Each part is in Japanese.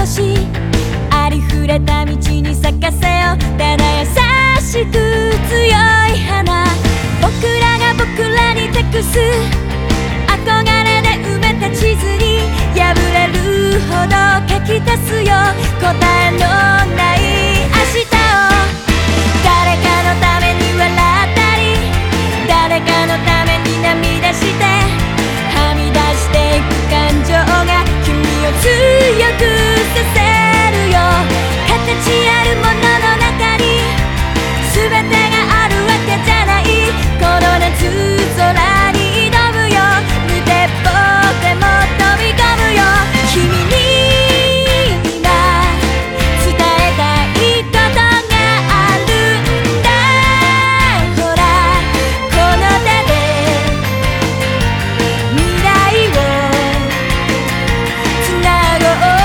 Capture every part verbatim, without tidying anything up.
しありふれた道に咲かせよう。ただ優しく強い花、僕らが僕らに託す憧れで埋めた地図に破れるほど書き足すよ。答えのない明日を誰かのために笑ったり誰かのために涙してはみ出していく感情が君を強くさせるよ。形あるものの中に全てがあるわけじゃない。この夏空に挑むよ。無鉄砲でも飛び込むよ。君に今伝えたいことがあるんだ。ほらこの手で未来をつなごう。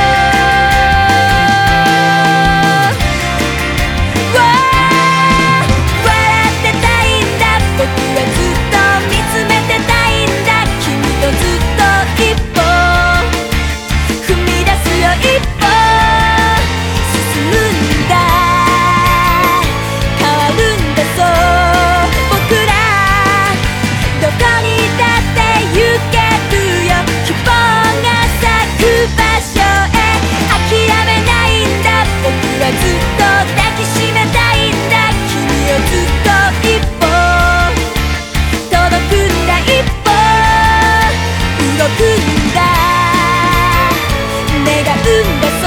僕はずっと見つめてたいんだ。君とずっと一歩踏み出すよ。一歩進むんだ。変わるんだそう僕ら。どこにだって行けるよ。希望が咲く場所へ諦めないんだ。僕はずっと抱きしめたいんだ。君をずっと一歩届くんだ。一歩動くんだ。願うんだ。